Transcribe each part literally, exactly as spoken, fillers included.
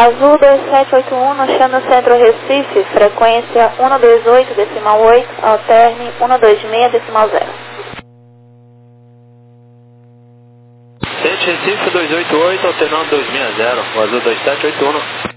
Azul dois sete oito um, no chão no centro Recife, frequência cento e vinte e oito, decimal oito, alterne cento e vinte e seis, decimal zero. Centro Recife dois oito oito, alternando dois seis zero, o Azul dois sete oito um.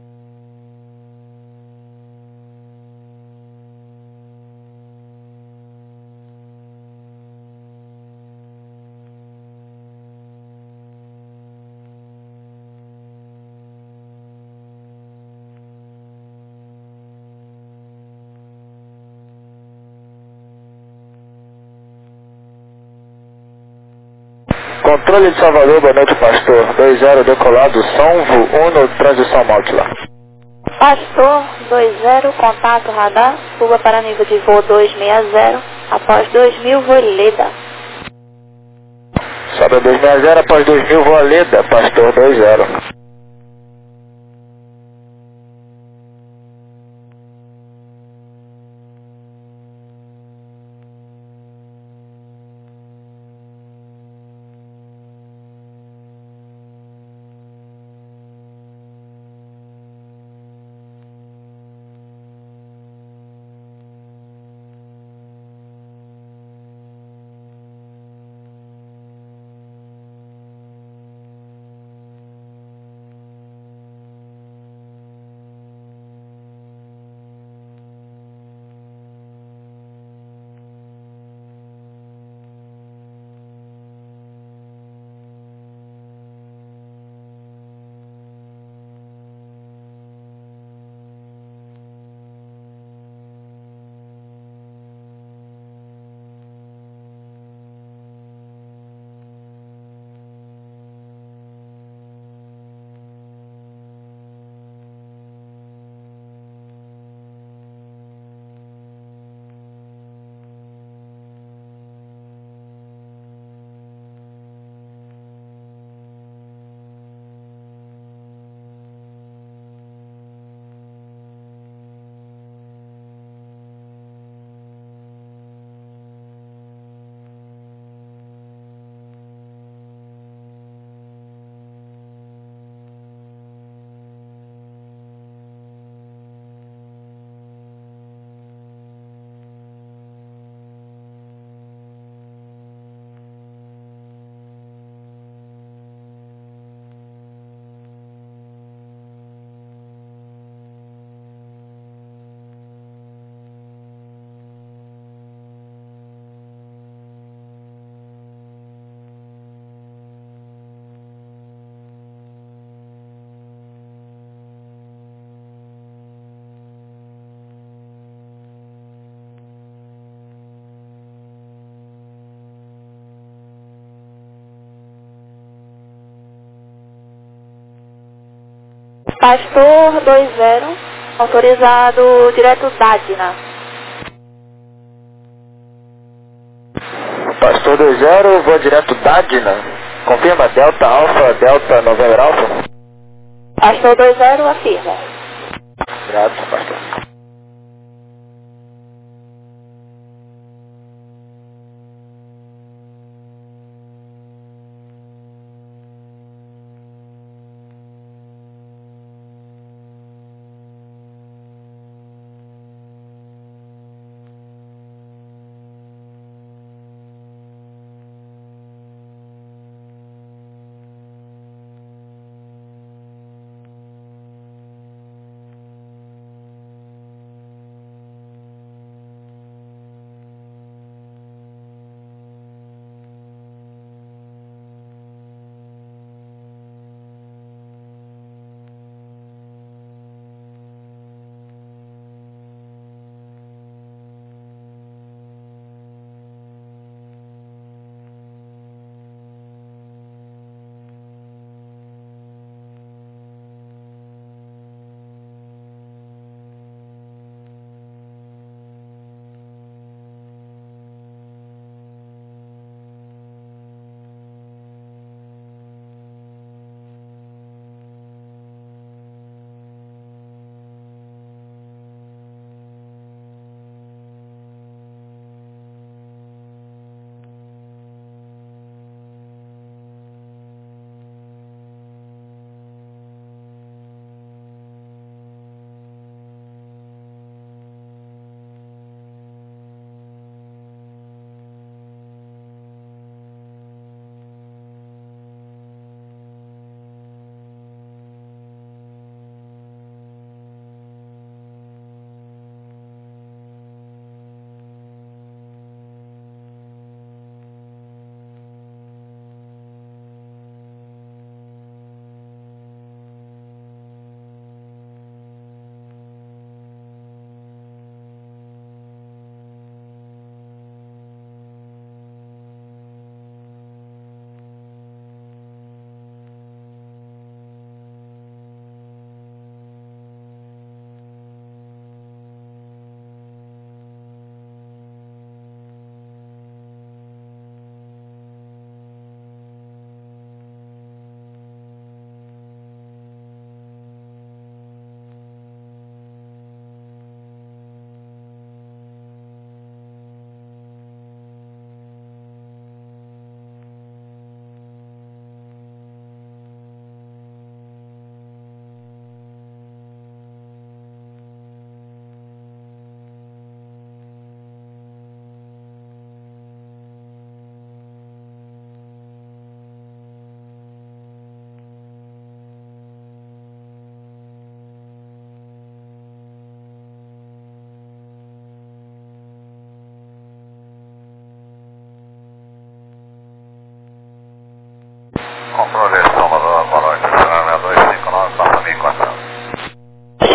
Controle de Salvador, boa noite, pastor. dois zero decolado, Sonvo Uno, transição Mautila. Pastor dois zero, contato radar, suba para nível de voo dois seis zero, após dois mil, voo Leda. Sobe dois seis zero, após dois mil, voa Leda, pastor dois zero. Pastor dois zero, autorizado direto Dadina. Pastor dois zero, voa direto Dadina. Confirma, Delta Alfa, Delta Novembro Alfa. Pastor dois zero, afirma. Graças, pastor.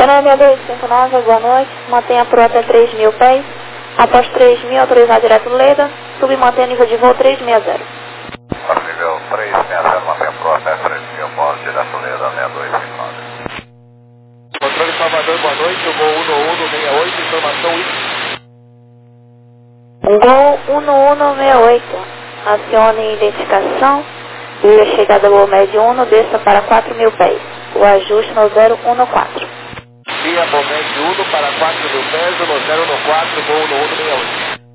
Channel seis dois cinco nove, boa noite. Mantenha pro até três mil pés. Após três mil, autorizar direto Leda. Sub e mantenha nível de voo trezentos e sessenta. Para nível trezentos e sessenta, mantenha pro até três mil, após direto Leda seis dois cinco nove. Controle Salvador, boa noite. O Gol um um sessenta e oito, informação I. Gol um um sessenta e oito. Acione identificação. E a chegada Gol médio um, desça para quatro mil pés. O ajuste no zero um quatro. Via Bomete um para quatro mil pés, no zero um quatro, Gol um um sessenta e oito.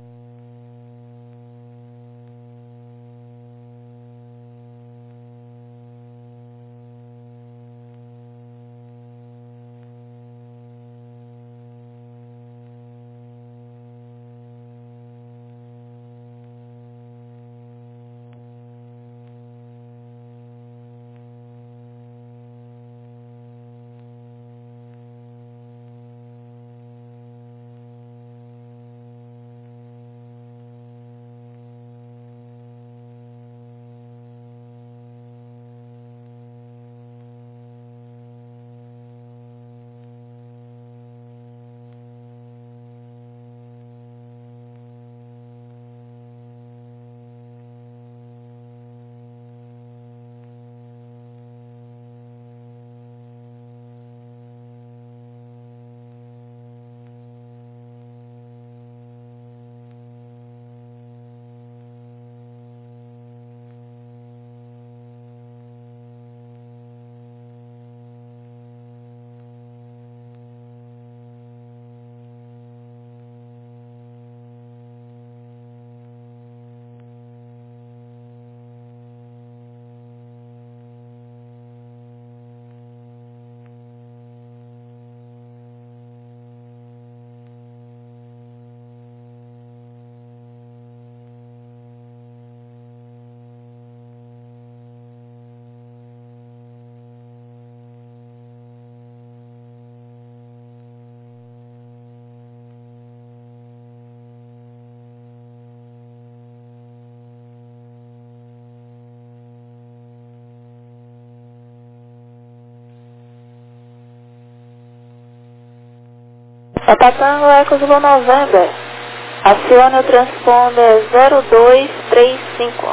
Papa Tango Eco Zulu November. Acione o transponder zero dois três cinco.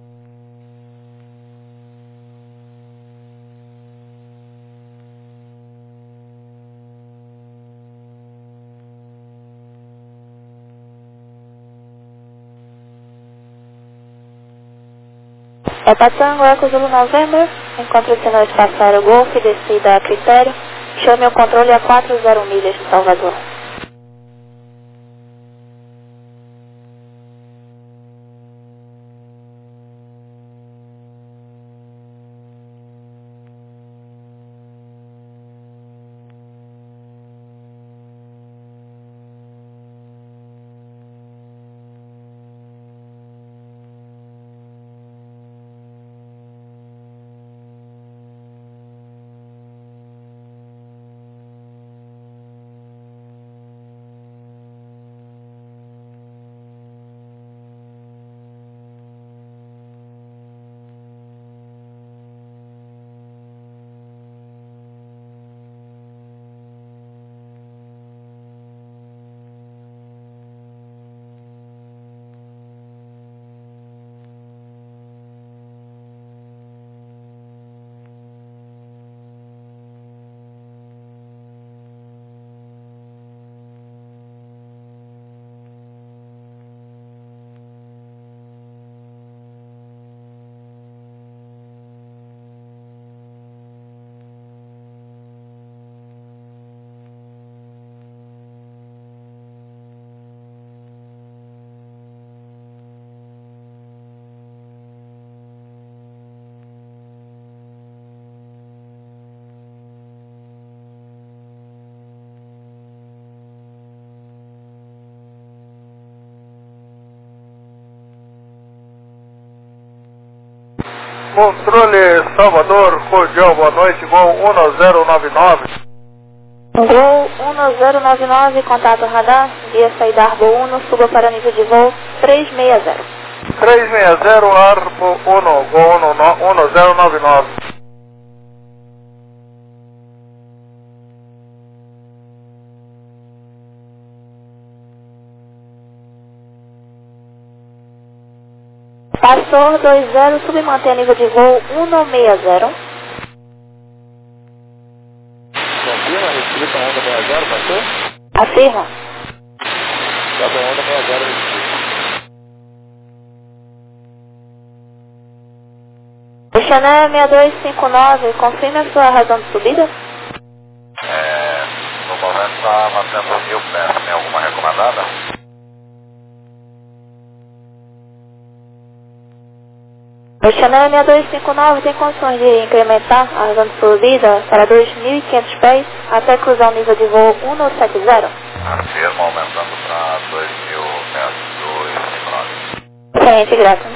Papa Tango Eco Zulu November. Encontre-se no espaço aéreo Golf, descida a critério. Chame o controle a quatro zero milhas de Salvador. Controle Salvador, cordial, boa noite, Gol um zero nove nove. Gol um zero nove nove, contato radar, via saída Arbo um, suba para nível de voo trezentos e sessenta. trezentos e sessenta, Arbo um, Gol um zero nove nove. Pastor dois zero, submantém nível de voo um nove zero. Confirma, restrita onda sessenta, pastor? Afirma. Tá bom, onda sessenta, restrita. O Chanel seis dois cinco nove, confirme a sua razão de subida? É, no momento está mantendo mil pés. Tem alguma recomendada? O Chanel seis dois cinco nove tem condições de incrementar a razão de subida para dois mil e quinhentos pés até cruzar o nível de voo um nove sete zero. Afirma, aumentando para dois mil metros, dois cinco nove. Excelente, graças.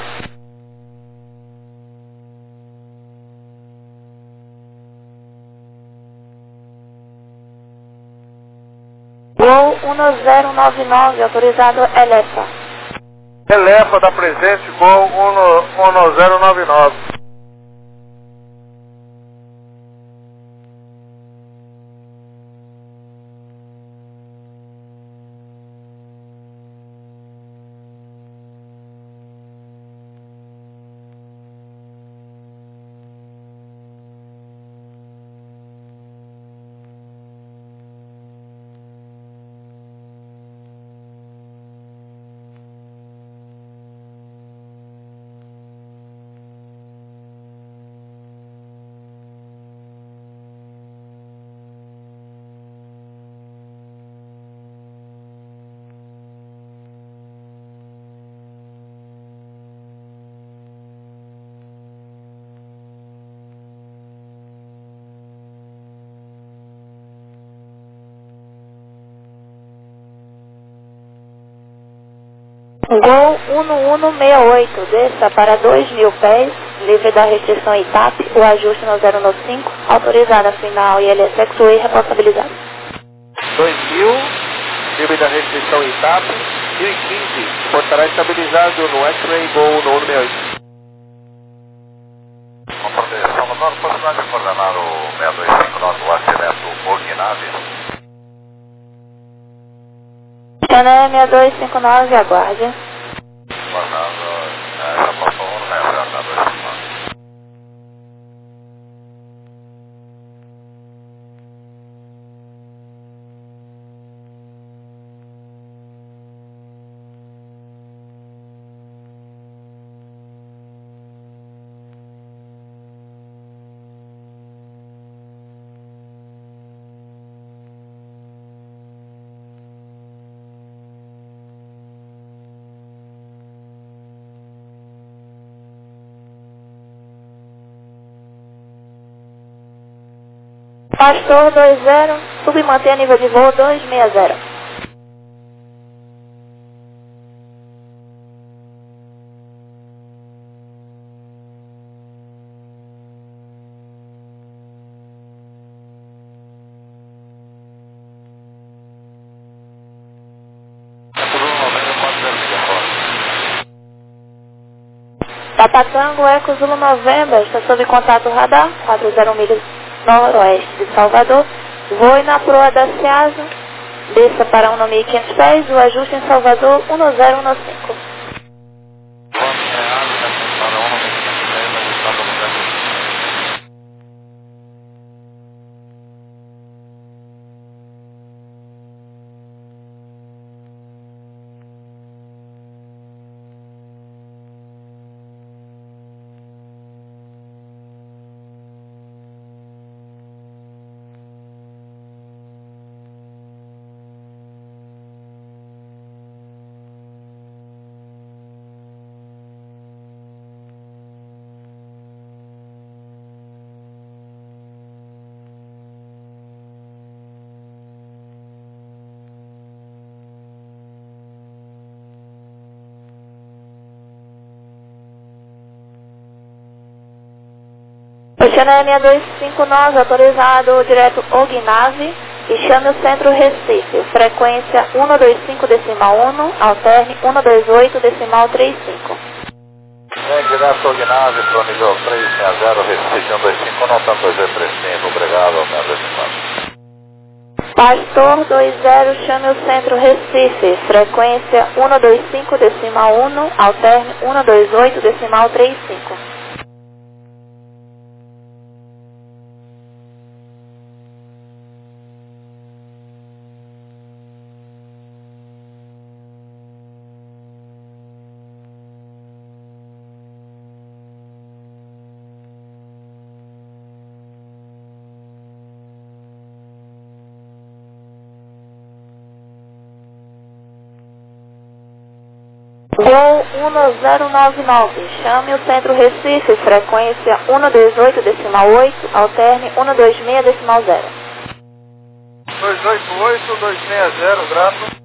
Voo um zero nove nove, autorizado Elefa. Elefa da presente, gol um zero nove nove. Gol um um seis oito, desça para dois mil pés, livre da restrição I T A P, o ajuste no zero nove cinco, autorizada final I L S X U E responsabilizado. dois mil, livre da restrição I T A P, mil e quinze, portará estabilizado no X-Ray Gol no um seis oito. Com proteção, motor, possibilidade de coordenar o seis dois cinco nove, o direto Ognave. Chanel seis dois cinco nove, aguarde. Guardando, essa passou um seis zero seis dois cinco nove. Pastor dois zero, submantém nível de voo dois seis zero. Tapatango, Eco Zulu November, está sob contato radar, quatro zero milhas noroeste de Salvador, voe na proa da Ceasa, desça para um mil e quinhentos pés, o ajuste em Salvador um zero um cinco. O Chanel seis dois cinco nove, autorizado direto Ognave e chame o centro Recife, frequência um dois cinco decimal um, alterne um dois oito decimal trinta e cinco. É, direto Ognave para o nível três seis zero, Recife um dois cinco, não tanto dois três cinco, obrigado, seis dois cinco. Pastor dois zero, chame o centro Recife, frequência cento e vinte e cinco, decimal um, alterne cento e vinte e oito, decimal trinta e cinco. Voo um zero nove nove, chame o centro Recife, frequência cento e vinte e oito, decimal oito, alterne cento e vinte e seis, decimal zero. dois oito oito, dois seis zero, grato.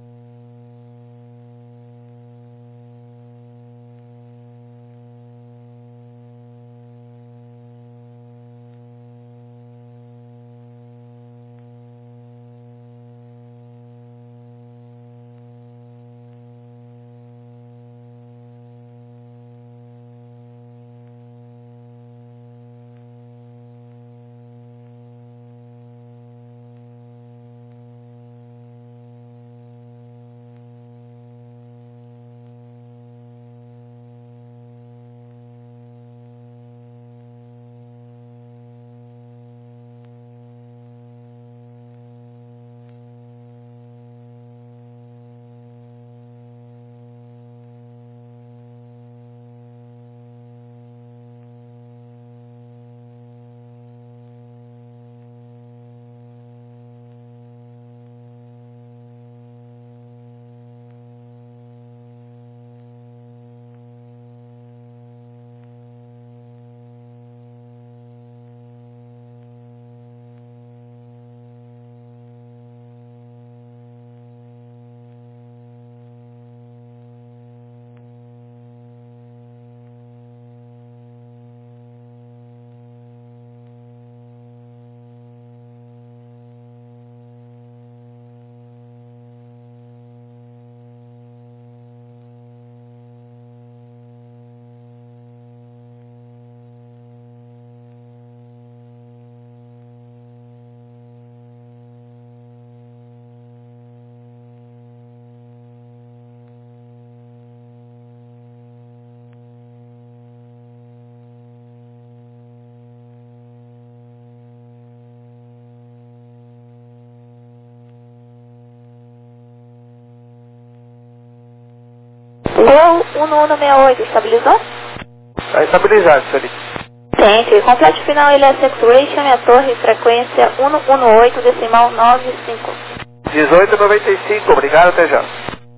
Gol um um seis oito, estabilizou? Está estabilizado, Felipe. Gente, complete final L S X-Ray, chame a torre, frequência cento e dezoito, decimal noventa e cinco. dezoito e noventa e cinco, obrigado, até já.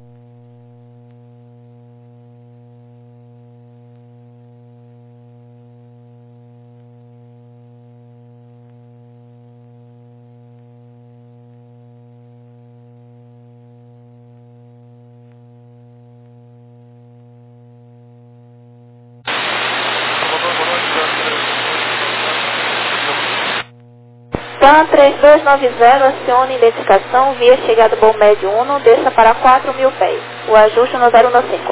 TAM três dois nove zero, acione identificação via chegada bom médio um, desça para quatro mil pés. O ajuste no zero um cinco.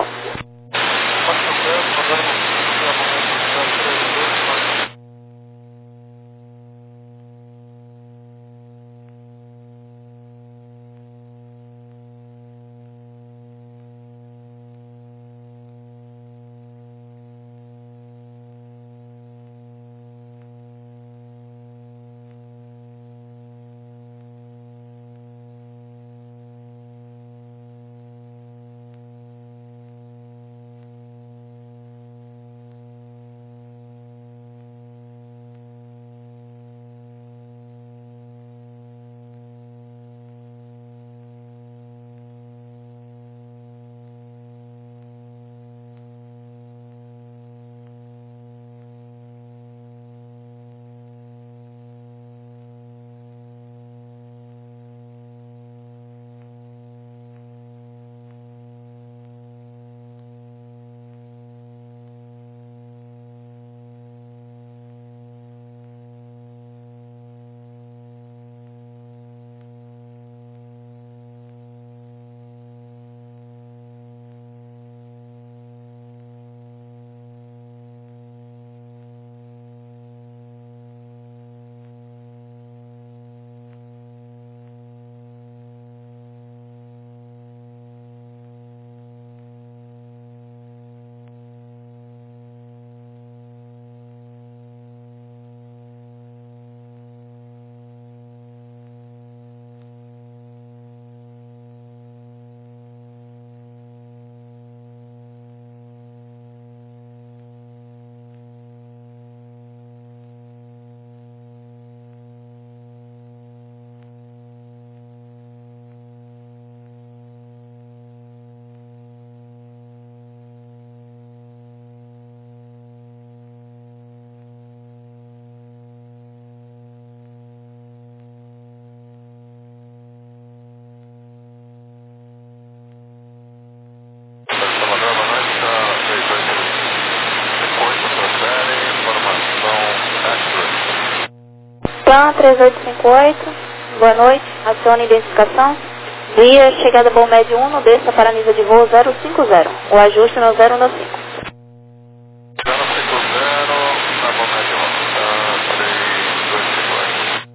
três oito cinco oito, boa noite, acione identificação. Via chegada voo médio um, desça para nível de voo zero cinco zero, o ajuste no zero no cinco. zero cinco zero, tá bom, médio um, três dois cinco oito.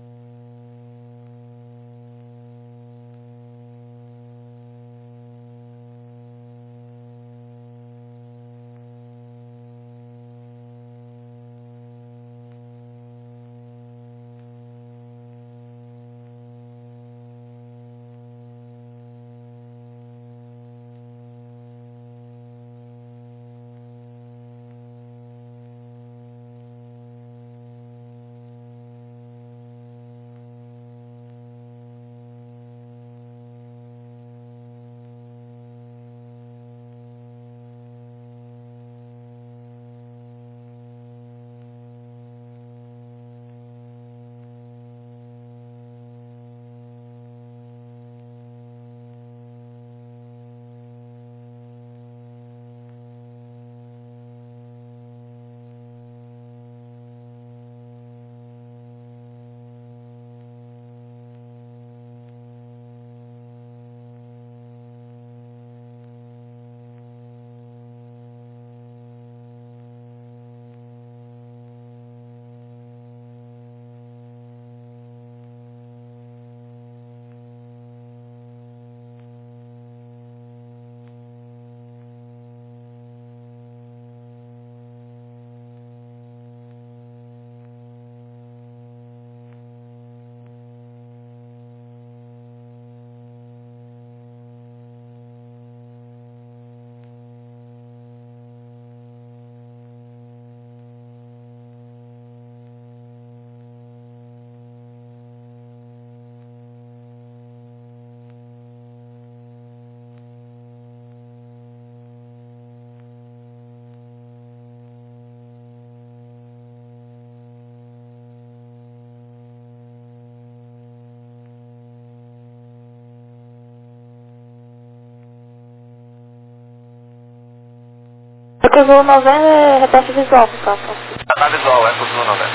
Eco Zulu noventa é repórter visual, por favor. Na visual, Eco Zulu noventa.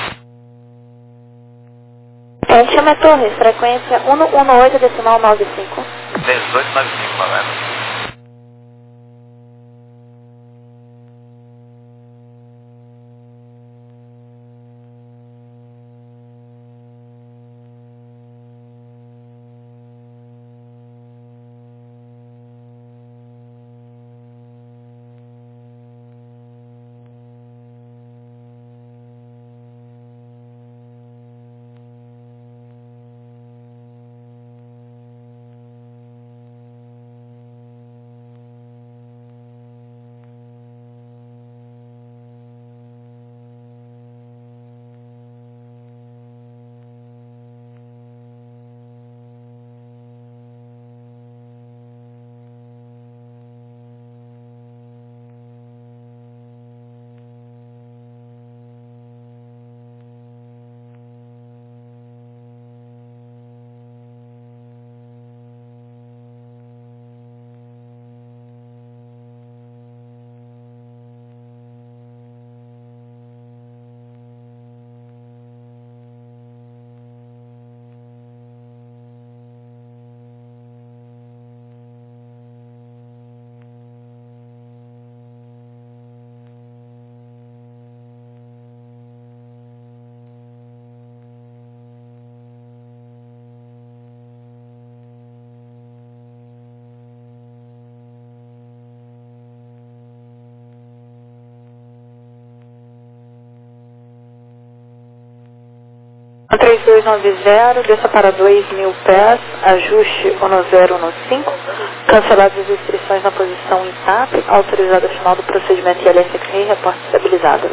A gente chama Torres, frequência um um oito decimal nove cinco. dezoito noventa e cinco, noventa. três dois nove zero, desça para dois mil pés, ajuste um zero no cinco, canceladas as restrições na posição em T A P, autorizado a final do procedimento I L S X R I, reporte estabilizado.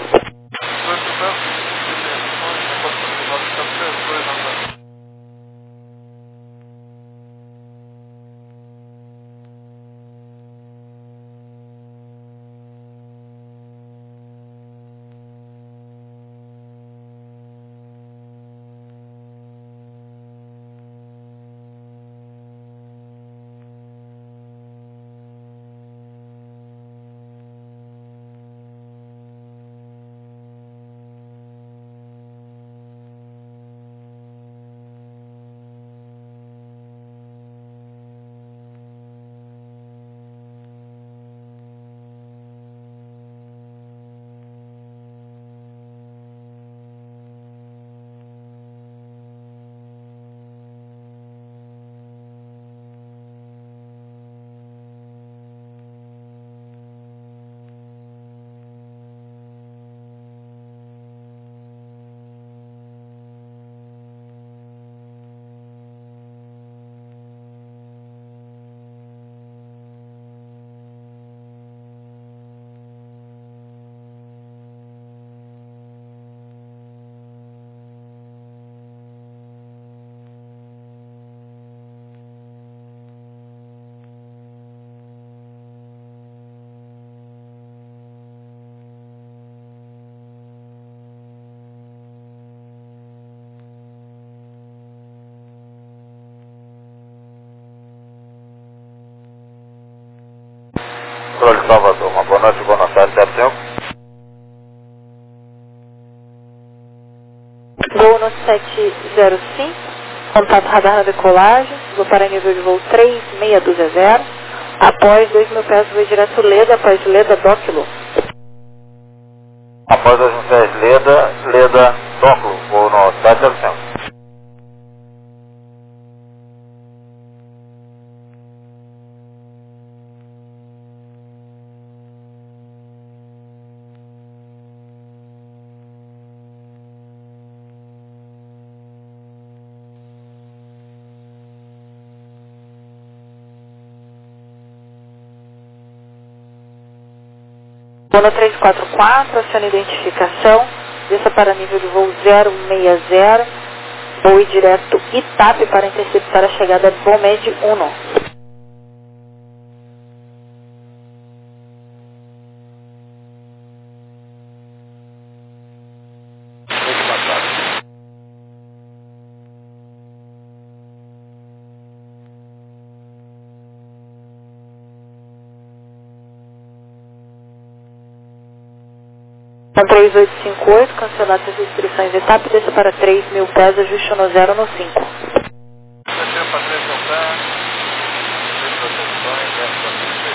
controle Salvador. Uma boa noite, boa noite, sete zero cinco. Gol no sete zero cinco, contato radar na decolagem, vou para nível de voo três seis dois zero, após dois mil pés vou direto Leda, após Leda, Dóquilo. Após dois mil pés, Leda, Leda, Dóquilo, vou no sete zero cinco. Vou no três quatro quatro, aciona a identificação, desça para nível de voo zero seis zero, voe direto Itape para interceptar a chegada de Bomed um. Com três oito cinco oito, cancelado as inscrições Itape, desça para três mil pés, ajuste no zero no cinco. Desceu para três mil pés, três proteções, dez para três,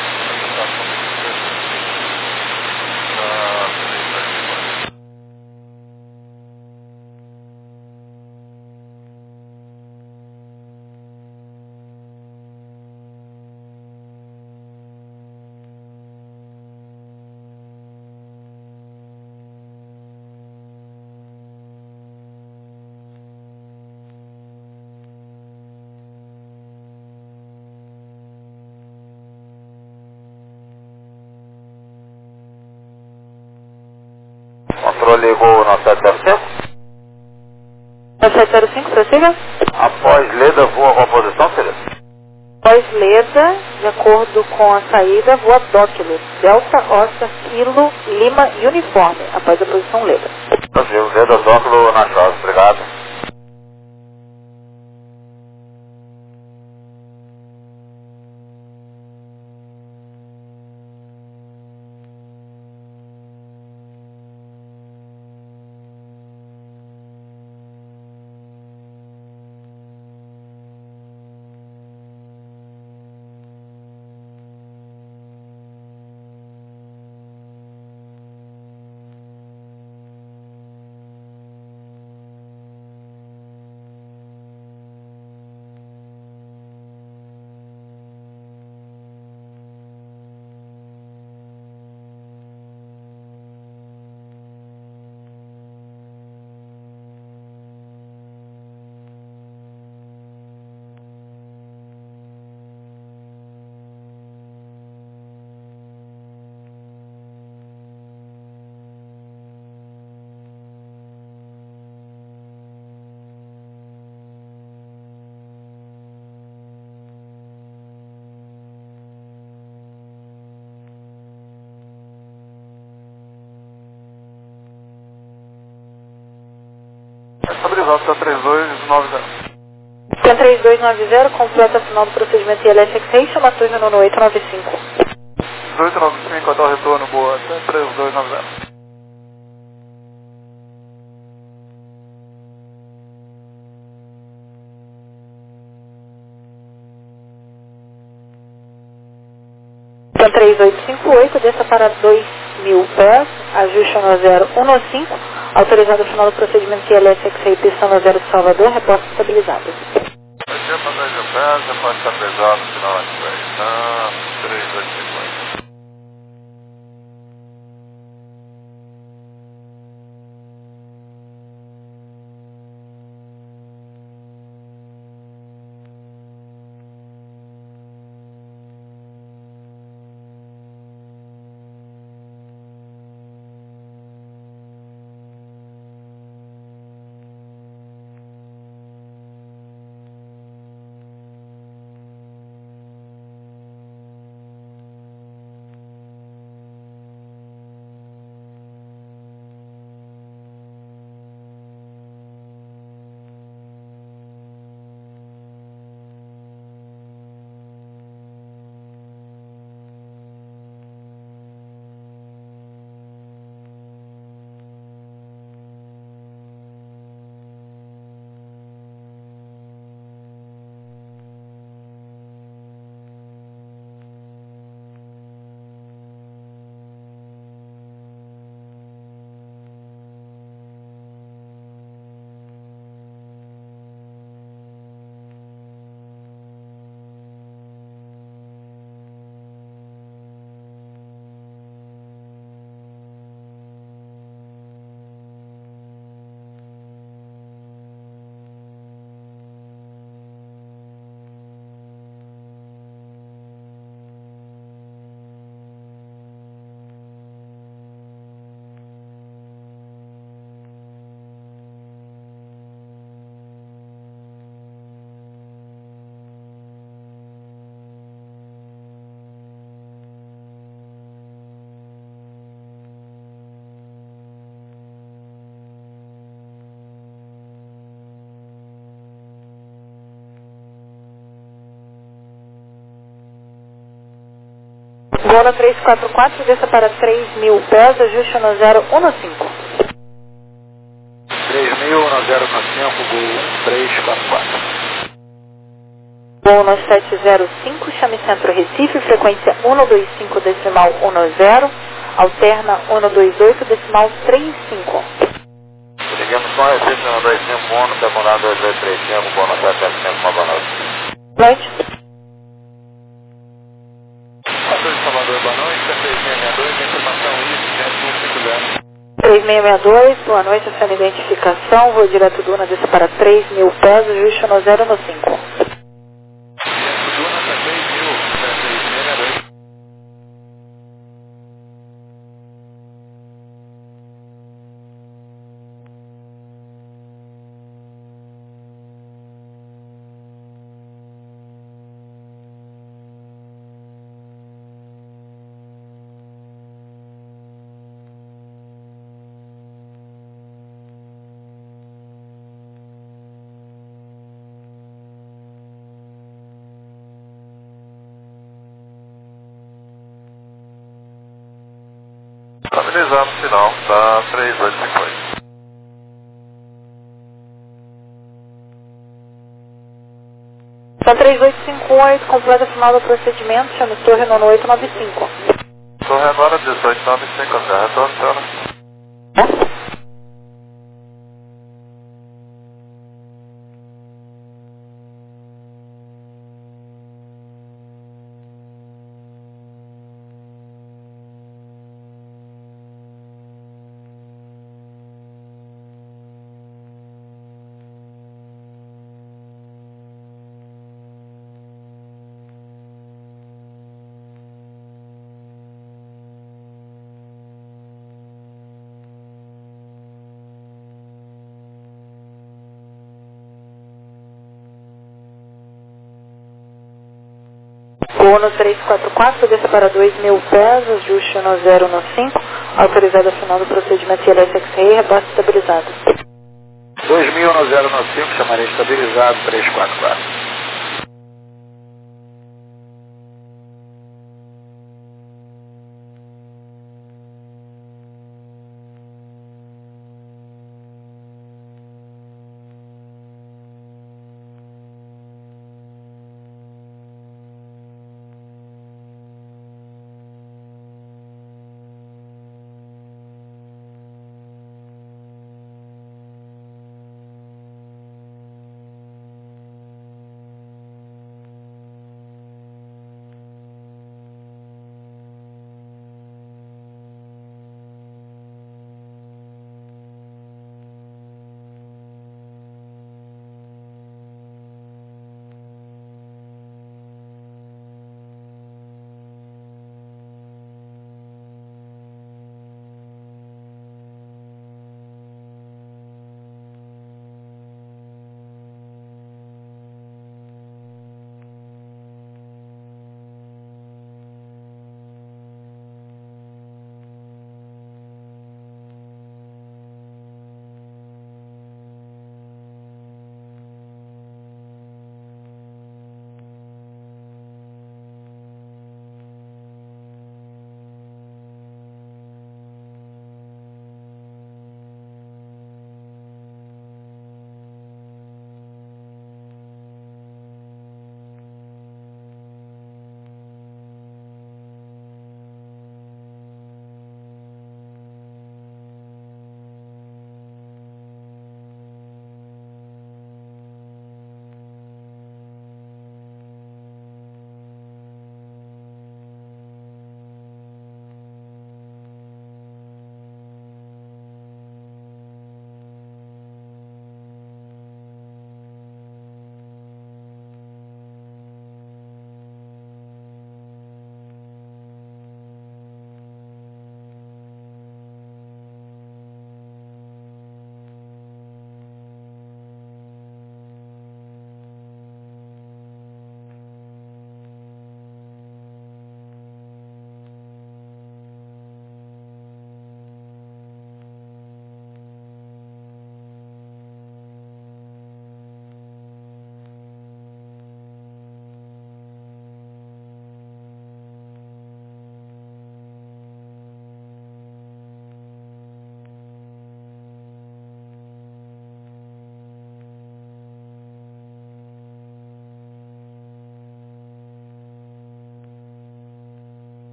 Controle Gol no sete zero cinco. No sete zero cinco, prossiga. Após Leda, voa com a posição, filho? Após Leda, de acordo com a saída, voa Dóquilo, Delta, Oscar, Kilo, Lima e Uniforme, após a posição Leda. Brasil, Leda, Dóquilo na chave, obrigado. Estabilizado, três dois nove zero. Tem três dois nove zero, completa final do procedimento I L S X, chama turno no oito nove cinco. oito nove cinco, até o retorno, boa, três dois nove zero. Tem três oito cinco oito, desça para dois mil pés, ajuste no zero um no cinco, autorizado o final do procedimento I L S X, pista no zero de Salvador, reposta estabilizada. Desceu para três mil pés, depois estabilizado, final X três oito cinco oito. Bono três quatro quatro, desça para três mil pés, ajuste no zero um cinco. três mil no zero um cinco, Gol um três quatro quatro. Bono sete zero cinco, chame Centro Recife, frequência um dois cinco decimal um zero, alterna um dois oito decimal trinta e cinco. Seguimos com Recife um dois cinco um, secundário dois dois três cinco, Bono sete sete cinco, uma boa noite. Noite. Pastor de Salvador, boa noite, três seis seis dois, informação I S, sete um cinco zero. três seis seis dois, boa noite, essa é a identificação, vou direto Duna, desça para três mil pés, ajuste no zero um cinco. Duna para três mil, três seis seis dois. Estabilizado o sinal, tá três oito cinco oito. São três oito cinco oito, completa o final do procedimento, chame Torre Nono oito nove cinco. Torre agora dezoito nove cinco, até retorno, senhora. Bono três quatro quatro, desça para dois mil pés, ajuste no zero um cinco, autorizado a final do procedimento I L S X-Ray, repasse estabilizado. dois mil no zero um cinco, chamarei estabilizado três quatro quatro.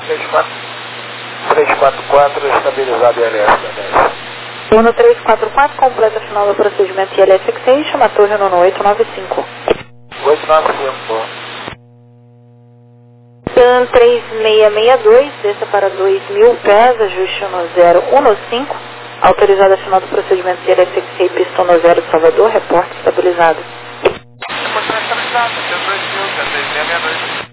três quatro quatro, estabilizado I L S da dez. Turno três quatro quatro, completa final do procedimento I L S Fixation, a torre no oito nove cinco. oito nove cinco. TAM três seis seis dois, desça para dois mil pés, ajuste no zero um no cinco. Autorizada final do procedimento I L S Fixation, pistão no zero Salvador, reporte estabilizado. Reporte estabilizado, TAM dois mil, TAM três seis seis dois.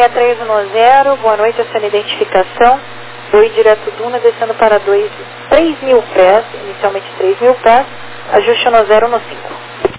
seis três um zero, boa noite, essa é a identificação. Vou ir direto Duna, descendo para três mil pés, inicialmente três mil pés, ajuste no zero no cinco.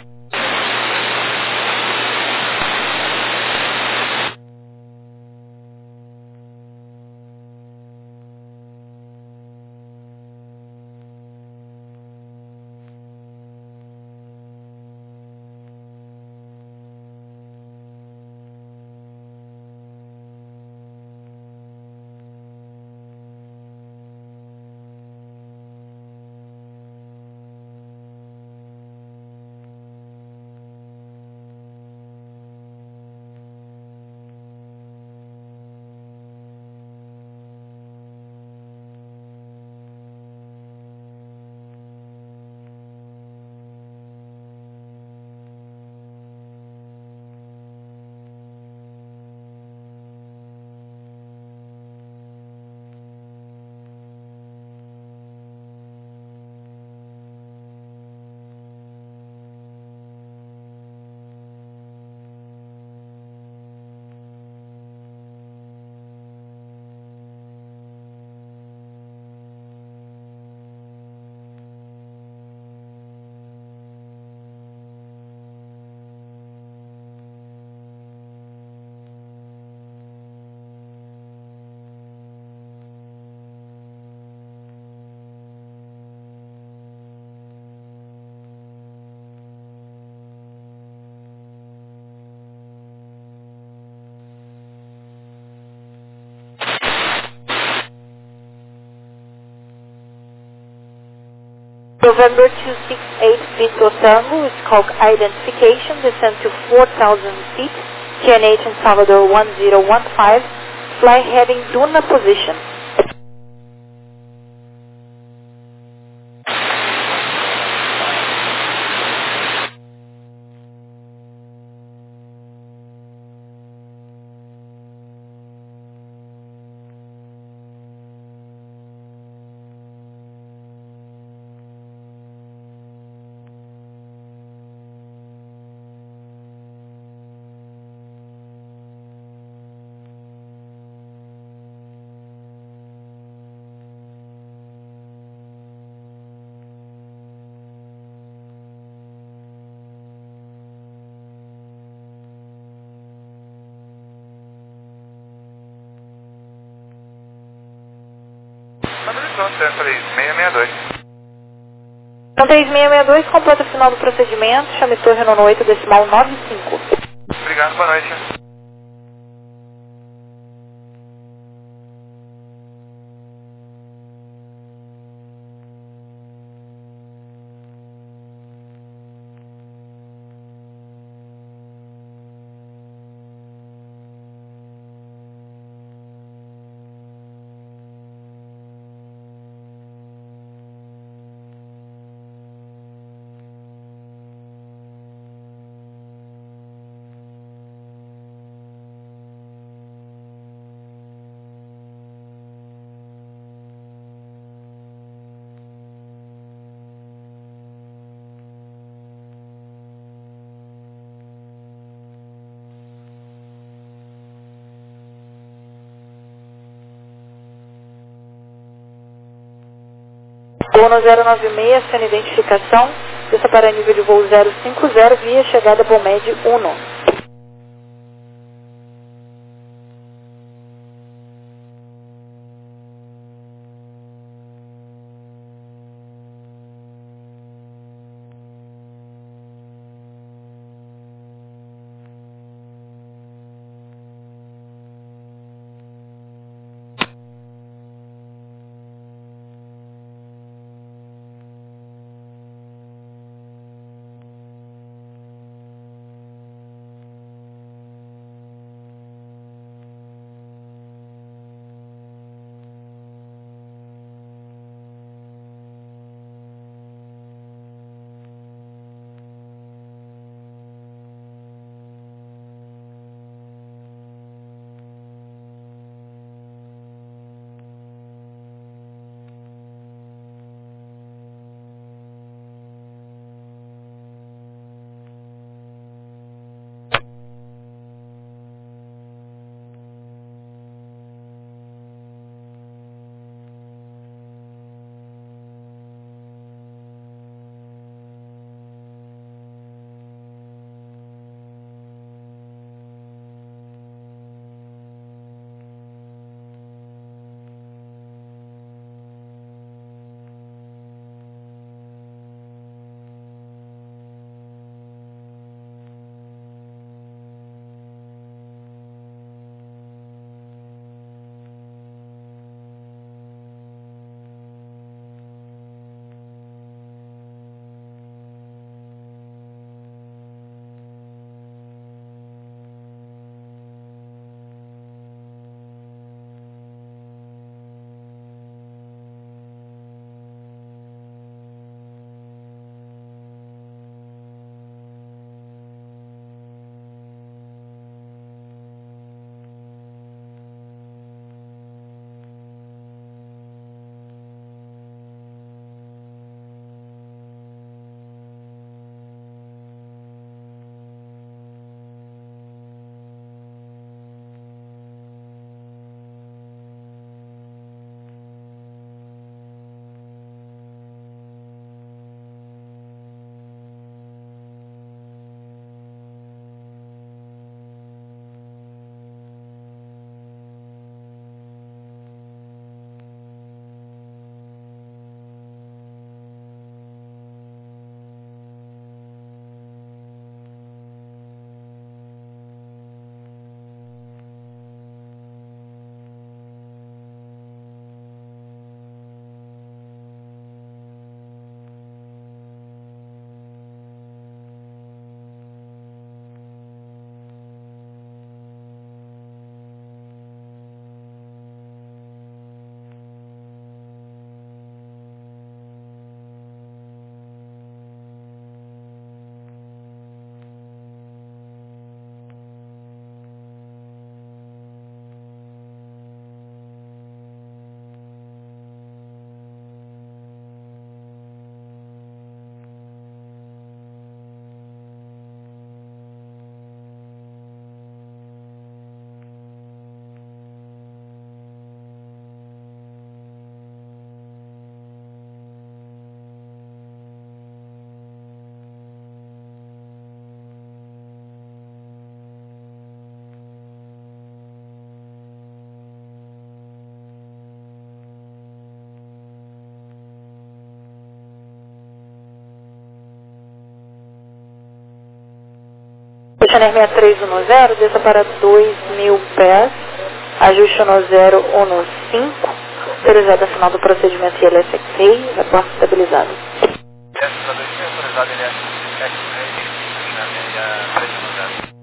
November two six eight Victor Tango, Skulk identification, descend to four thousand feet, T N H in Salvador one zero one five, fly heading Duna position. três seis seis dois. três seis seis dois, completa o final do procedimento, chame torre nono oito, decimal nove cinco. Obrigado, boa noite. Bono zero nove seis, sem identificação, desça para nível de voo zero cinco zero, via chegada Bomed um. Channel seis três um zero, desça para dois mil pés, ajuste no zero um cinco, autorizado a final do procedimento I L S X-Ray, reporte estabilizado. Essa dois mil, autorizado I L S X-Ray, Channel seis três um zero.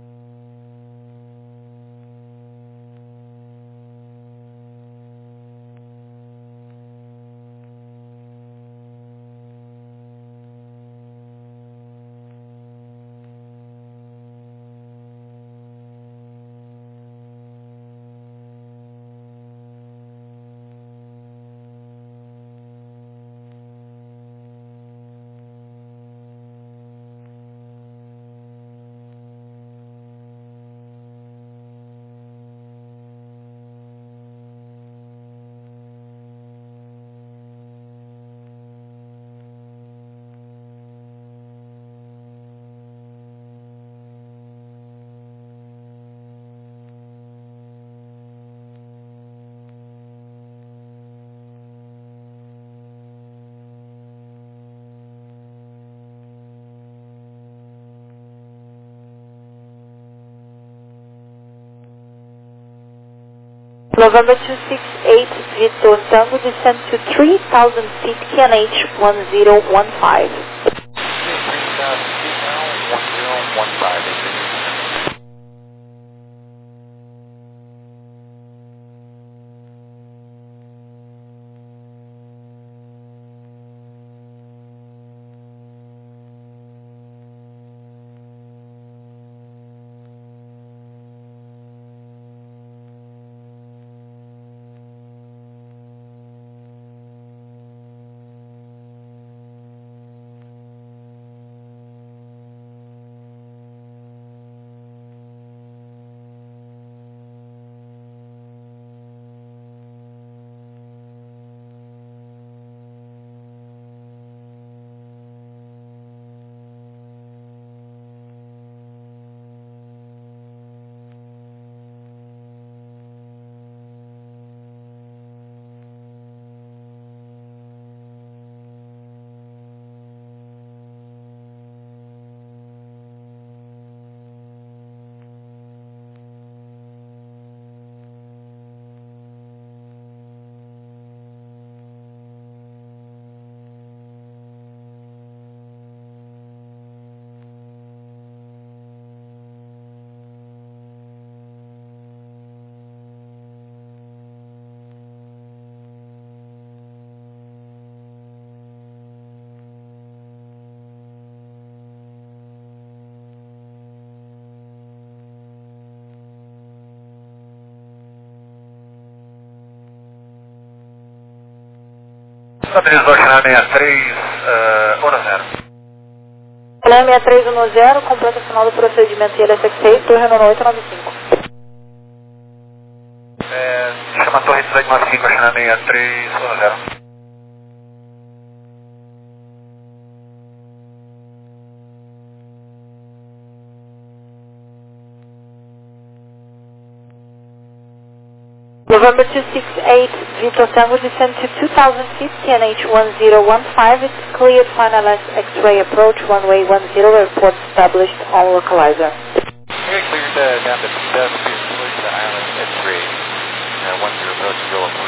November two six eight, Victor Tango, descend to three thousand feet, K N H one zero one five. three thousand feet now, one zero one five. Estabilizou Channel seis três um zero. Channel seis três um zero, completa a final do procedimento I L S X-Ray, Torre Nono oito nove cinco. É, chama a Torre dezoito nove cinco, Channel seis três um zero. November two six eight, Victor Tango, descend to two thousand feet, K N H one zero one five, it's cleared, final X-ray approach, runway one zero, report established on localizer. Okay, cleared uh, down to two thousand feet, cleared to the island at three, uh, one zero approach, go